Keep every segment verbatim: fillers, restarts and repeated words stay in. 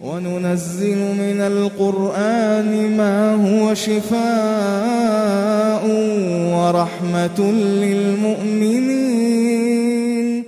وننزل من القرآن ما هو شفاء ورحمة للمؤمنين.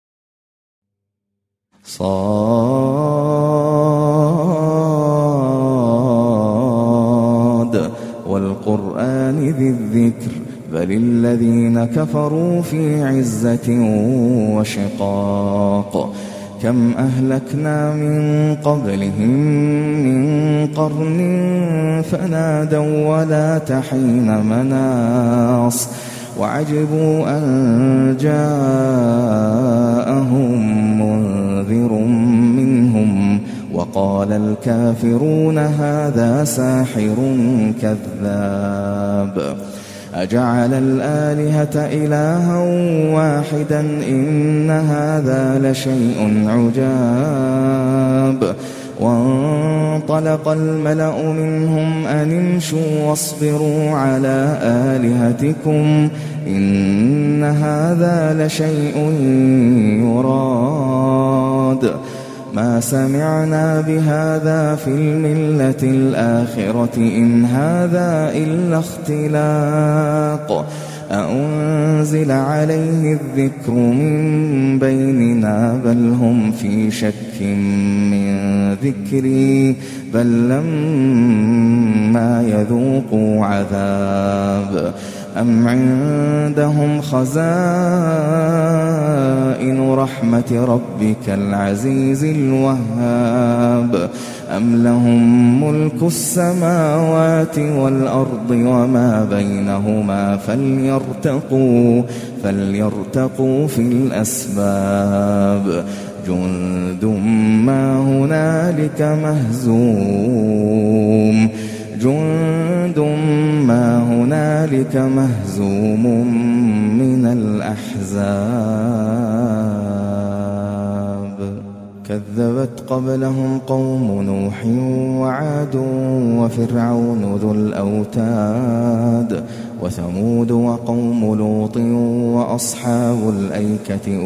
صاد والقرآن ذي الذكر بل الذين كفروا في عزة وشقاق. كم أهلكنا من قبلهم من قرن فنادوا ولا تحين مناص وعجبوا أن جاءهم منذر منهم وقال الكافرون هذا ساحر كذاب. أجعل الآلهة إلها واحدا إن هذا لشيء عجاب. وانطلق الملأ منهم أن امشوا واصبروا على آلهتكم إن هذا لشيء يراد. ما سمعنا بهذا في الملة الآخرة إن هذا إلا اختلاق. أأنزل عليه الذكر من بيننا بل هم في شك من ذكري بل لما يذوقوا عذاب. أم عندهم خزائن رحمة ربك العزيز الوهاب أم لهم ملك السماوات والأرض وما بينهما فليرتقوا, فليرتقوا في الأسباب. جند ما هنالك مهزوم جند ما هنالك مهزوم من الأحزاب. كذبت قبلهم قوم نوح وعاد وفرعون ذو الأوتاد وثمود وقوم لوط وأصحاب الأيكة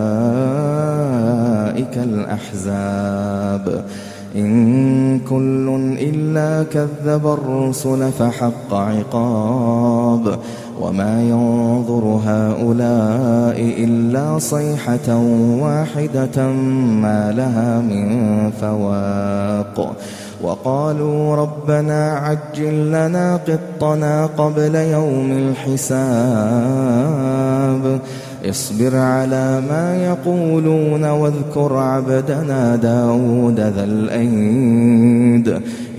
أولئك الأحزاب. إن كل إلا كذب الرسل فحق عقاب. وما ينظر هؤلاء إلا صيحة واحدة ما لها من فواق. وقالوا ربنا عجل لنا قطنا قبل يوم الحساب. اصبر على ما يقولون واذكر عبدنا داود ذا الأيد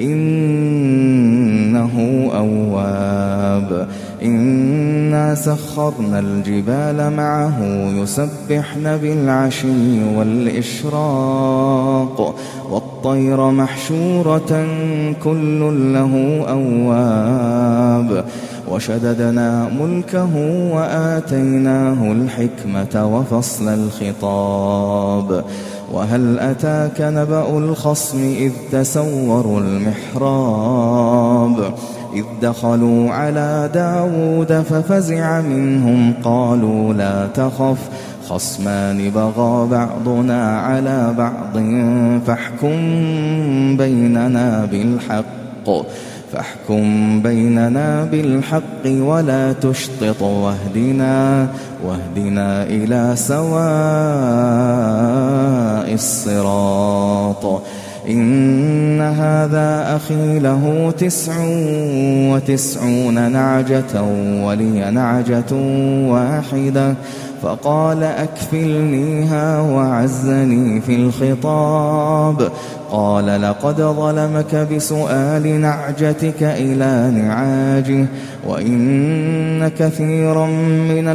إنه أواب. إنا سخرنا الجبال معه يسبحن بالعشي والإشراق والطير محشورة كل له أواب. وشددنا ملكه وآتيناه الحكمة وفصل الخطاب. وهل أتاك نبأ الخصم إذ تسوروا المحراب إذ دخلوا على داود ففزع منهم قالوا لا تخف خصمان بغى بعضنا على بعض فاحكم بيننا بالحق فاحكم بيننا بالحق ولا تشطط واهدنا واهدنا إلى سواء الصراط. إن هذا أخي له تسع وتسعون نعجة ولي نعجة واحدة فقال أكفلنيها وعزني في الخطاب. قال لقد ظلمك بسؤال نعجتك إلى نعاجه وإن كثيرا من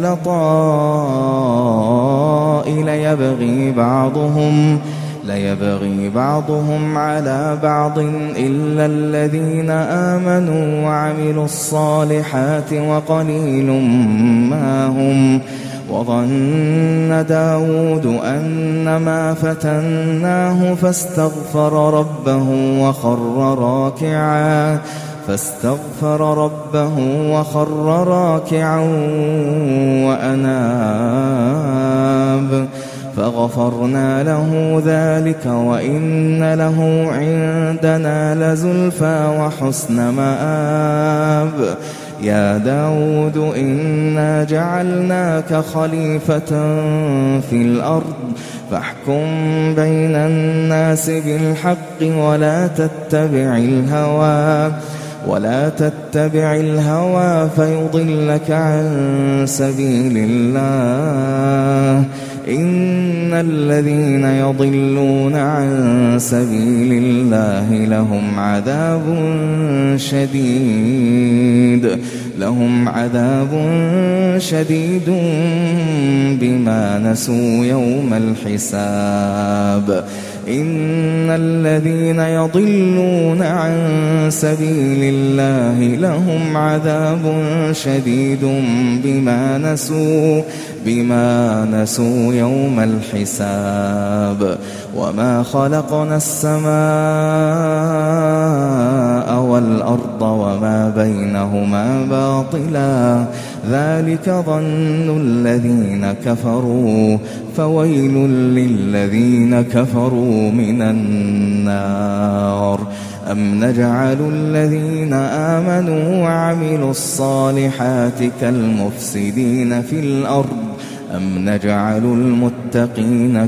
الخلطاء ليبغي بعضهم ليبغي بعضهم على بعض إلا الذين آمنوا وعملوا الصالحات وقليل ما هم. وظن داود أنما فتناه فاستغفر ربه وخر راكعا فاستغفر ربه وخر راكعا وأناب فغفرنا له ذلك وإن له عندنا لزلفى وحسن مآب يا داود إنا جعلناك خليفة في الأرض فاحكم بين الناس بالحق ولا تتبع الهوى ولا تتبع الهوى فيضلك عن سبيل الله إن الذين يضلون عن سبيل الله لهم عذاب شديد لهم عذاب شديد بما نسوا يوم الحساب إن الذين يضلون عن سبيل الله لهم عذاب شديد بما نسوا بما نسوا يوم الحساب وما خلقنا السماء والأرض وما بينهما باطلا ذلك ظن الذين كفروا فويل للذين كفروا من النار أم نجعل الذين آمنوا وعملوا الصالحات كالمفسدين في الأرض أم نجعل المتقين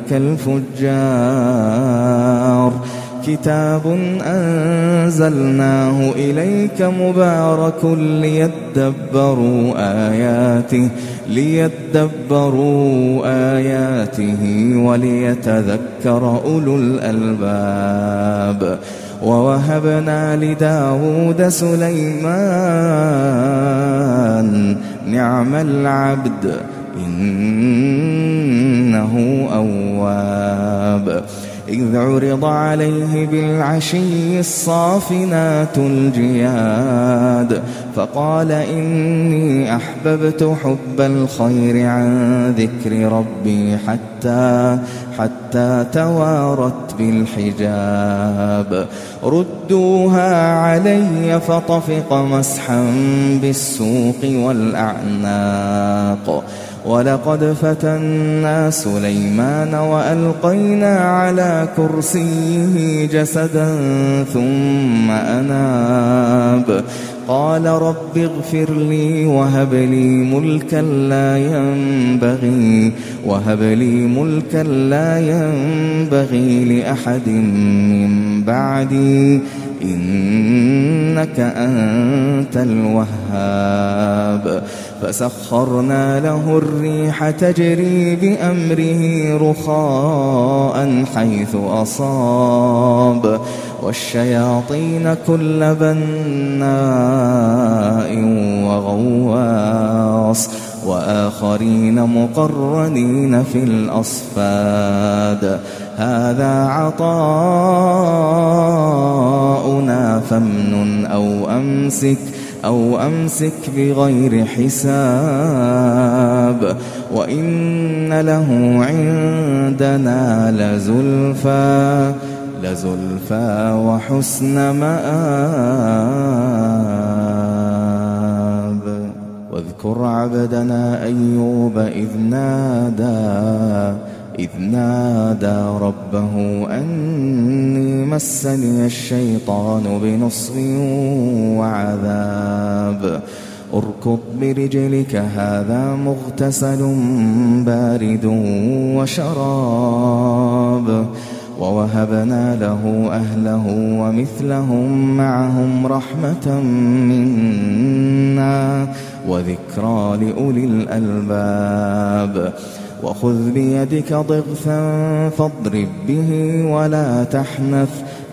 كالفجار كتاب أنزلناه إليك مبارك ليدبروا آياته ليدبروا آياته وليتذكر أولو الألباب ووهبنا لداود سليمان نعم العبد إنه أواب إذ عرض عليه بالعشي الصافنات الجياد فقال إني أحببت حب الخير عن ذكر ربي حتى حتى توارت بالحجاب ردوها علي فطفق مسحا بالسوق والأعناق ولقد فتنا سليمان وألقينا على كرسيه جسدا ثم أناب قال رب اغفر لي وهب لي ملكا لا ينبغي وهب لي ملكا لا ينبغي لأحد من بعدي إنك أنت الوهاب فسخرنا له الريح تجري بأمره رخاء حيث أصاب والشياطين كل بناء وغواص وآخرين مقرنين في الأصفاد هذا عطاؤنا فامنن أو أمسك أو أمسك بغير حساب وإن له عندنا لزلفى لزلفى وحسن مآب واذكر عبدنا أيوب إذ نادى إذ نادى ربه أني مسني الشيطان بنصب وعذاب اركض برجلك هذا مغتسل بارد وشراب ووهبنا له أهله ومثلهم معهم رحمة منا وذكرى لأولي الألباب وخذ بيدك ضغثا فاضرب به ولا تحنث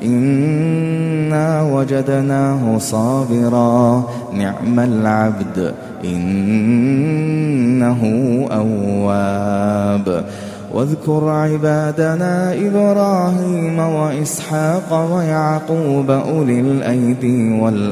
إنا وجدناه صابرا نعم العبد إنه أواب واذكر عبادنا إبراهيم وإسحاق ويعقوب أولي الأيدي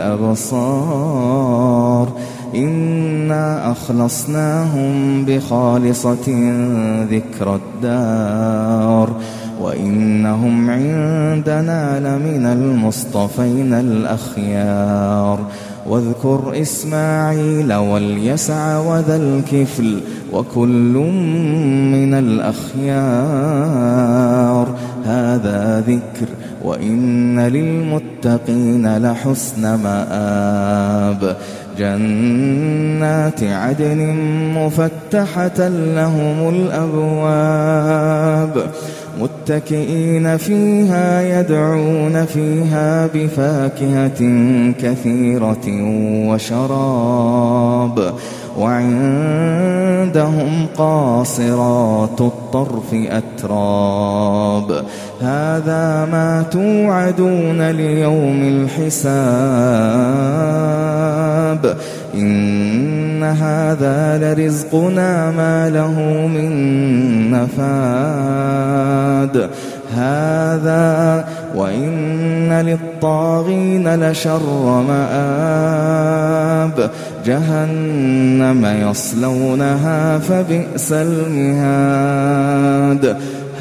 والأبصار إنا أخلصناهم بخالصة ذكر الدار وإنهم عندنا لمن المصطفين الأخيار واذكر إسماعيل واليسع وذا الكفل وكل من الأخيار هذا ذكر وإن للمتقين لحسن مآب جنات عدن مفتحة لهم الأبواب متكئين فيها يدعون فيها بفاكهة كثيرة وشراب وعندهم قاصرات الطرف أتراب هذا ما توعدون ليوم الحساب إن هذا لرزقنا ما له من نفاد هذا وإن للطاغين لشر مآب جهنم يصلونها فبئس المهاد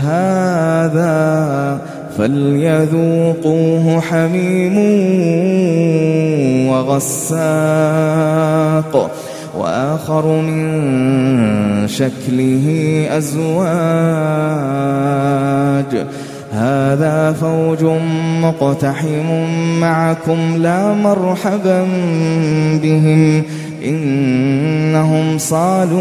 هذا فليذوقوه حميم وغساق وآخر من شكله أزواج هذا فوج مقتحم معكم لا مرحبا بهم إنهم صالوا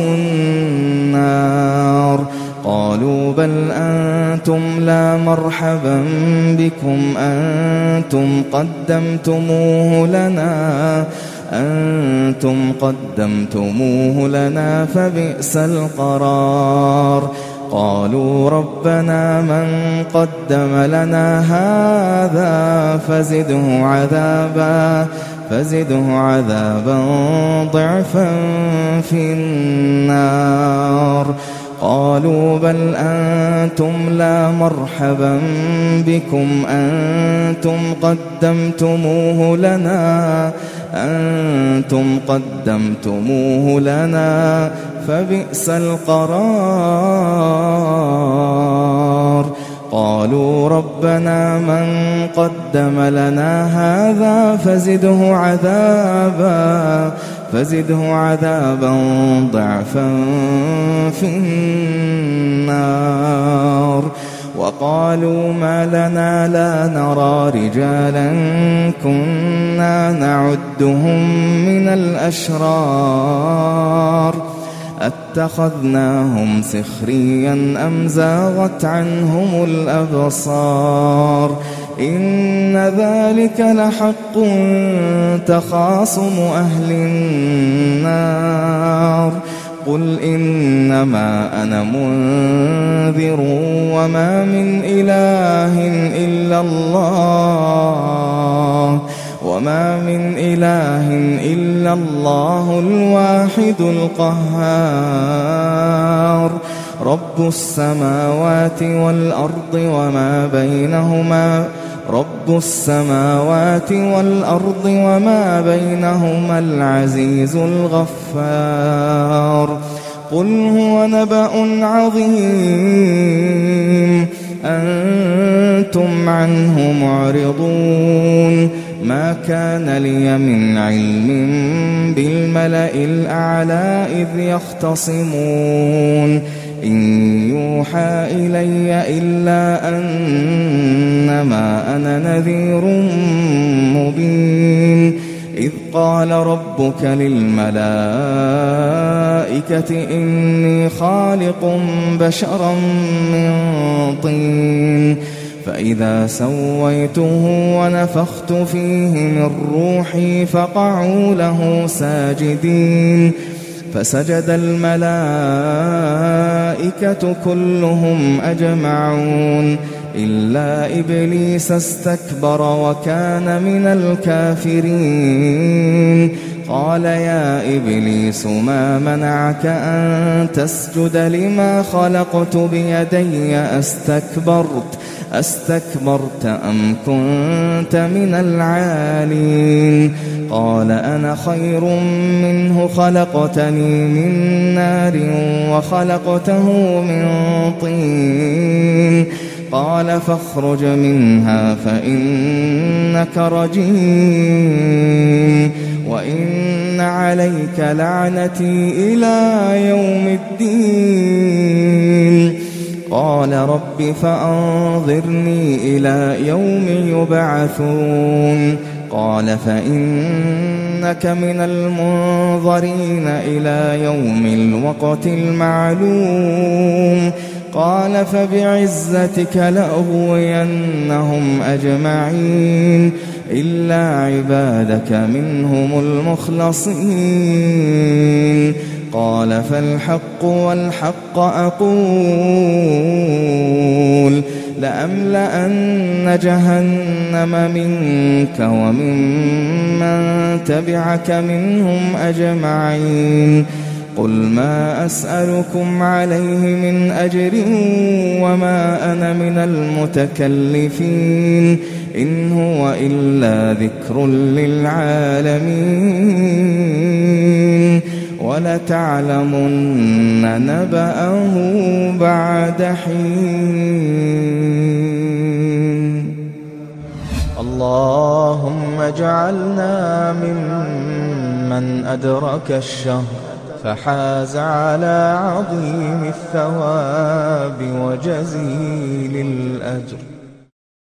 النار قالوا بل أنتم لا مرحبا بكم أنتم قدمتموه لنا أنتم قدمتموه لنا فبئس القرار قالوا ربنا من قدم لنا هذا فزده عذابا فزده عذابا ضعفا في النار قالوا بل أنتم لا مرحبا بكم أنتم قدمتموه لنا أنتم قدمتموه لنا فبئس القرار قالوا ربنا من قدم لنا هذا فزده عذابا فزده عذابا ضعفا في النار وقالوا ما لنا لا نرى رجالا كنا نعدهم من الأشرار أتخذناهم سخريا أم زاغت عنهم الأبصار إن ذلك لحق تخاصم أهل النار قل إنما أنا منذر وما من إله إلا الله وما من إله إلا الله الواحد القهار رب السماوات والأرض وما بينهما رب السماوات والأرض وما بينهما العزيز الغفار قل هو نبأ عظيم أنتم عنه معرضون ما كان لي من علم بالملأ الأعلى إذ يختصمون إن يوحى إلي إلا أنما أنا نذير مبين إذ قال ربك للملائكة إني خالق بشرا من طين فإذا سويته ونفخت فيه من روحي فقعوا له ساجدين فسجد الملائكة كلهم أجمعون إلا إبليس استكبر وكان من الكافرين قال يا إبليس ما منعك أن تسجد لما خلقت بيدي أستكبرت أستكبرت أم كنت من العالين قال أنا خير منه خلقتني من نار وخلقته من طين قال فاخرج منها فإنك رجيم وإن عليك لعنتي إلى يوم الدين قال رب فأنظرني إلى يوم يبعثون قال فإنك من المنظرين إلى يوم الوقت المعلوم قال فبعزتك لأغوينهم أجمعين إلا عبادك منهم المخلصين قال فالحق والحق أقول لأملأن جهنم منك وممن تبعك منهم أجمعين قل ما أسألكم عليه من أجر وما أنا من المتكلفين إن هو إلا ذكر للعالمين ولتعلمن نبأه بعد حين اللهم اجعلنا ممن أدرك الشهر فحاز على عظيم الثواب وجزيل الأجر